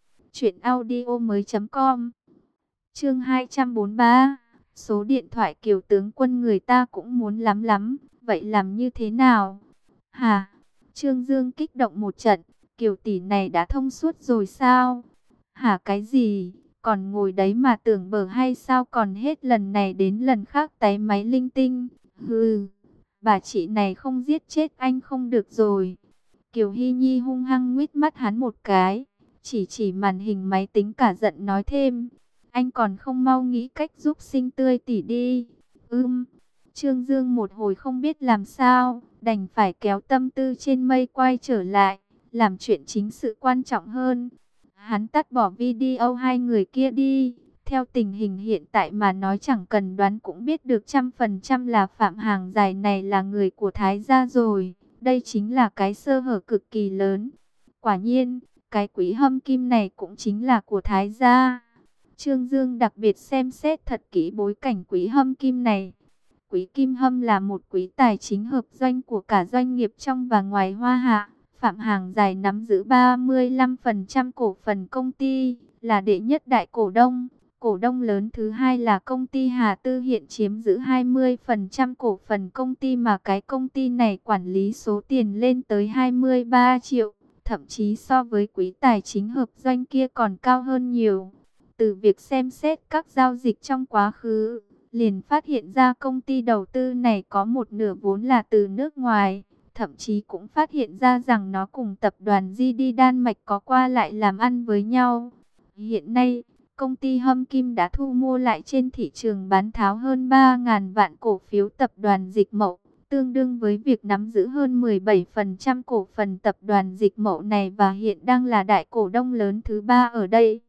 truyệnaudiomoi.com. Chương 243. Số điện thoại Kiều tướng quân người ta cũng muốn lắm lắm, vậy làm như thế nào? Hả? Trương Dương kích động một trận, Kiều tỷ này đã thông suốt rồi sao? Hả cái gì? Còn ngồi đấy mà tưởng bở hay sao, còn hết lần này đến lần khác táy máy linh tinh. Hừ, bà chị này không giết chết anh không được rồi. Kiều Hy Nhi hung hăng nguyết mắt hắn một cái, chỉ màn hình máy tính cả giận nói thêm. Anh còn không mau nghĩ cách giúp Sinh Tươi tỷ đi. Trương Dương một hồi không biết làm sao, đành phải kéo tâm tư trên mây quay trở lại, làm chuyện chính sự quan trọng hơn. Hắn tắt bỏ video hai người kia đi. Theo tình hình hiện tại mà nói chẳng cần đoán cũng biết được 100% là Phạm Hàng Dài này là người của Thái gia rồi. Đây chính là cái sơ hở cực kỳ lớn. Quả nhiên, cái Quý Hâm Kim này cũng chính là của Thái gia. Trương Dương đặc biệt xem xét thật kỹ bối cảnh Quý Hâm Kim này. Quý Kim Hâm là một quý tài chính hợp doanh của cả doanh nghiệp trong và ngoài Hoa Hạ. Phạm Hàng Dài nắm giữ 35% cổ phần công ty, là đệ nhất đại cổ đông. Cổ đông lớn thứ hai là công ty Hà Tư hiện chiếm giữ 20% cổ phần công ty, mà cái công ty này quản lý số tiền lên tới 23 triệu. Thậm chí so với quý tài chính hợp doanh kia còn cao hơn nhiều. Từ việc xem xét các giao dịch trong quá khứ, liền phát hiện ra công ty đầu tư này có một nửa vốn là từ nước ngoài. Thậm chí cũng phát hiện ra rằng nó cùng tập đoàn GD Đan Mạch có qua lại làm ăn với nhau. Hiện nay, công ty Hâm Kim đã thu mua lại trên thị trường bán tháo hơn 3.000 vạn cổ phiếu tập đoàn Dịch Mậu, tương đương với việc nắm giữ hơn 17% cổ phần tập đoàn Dịch Mậu này và hiện đang là đại cổ đông lớn thứ ba ở đây.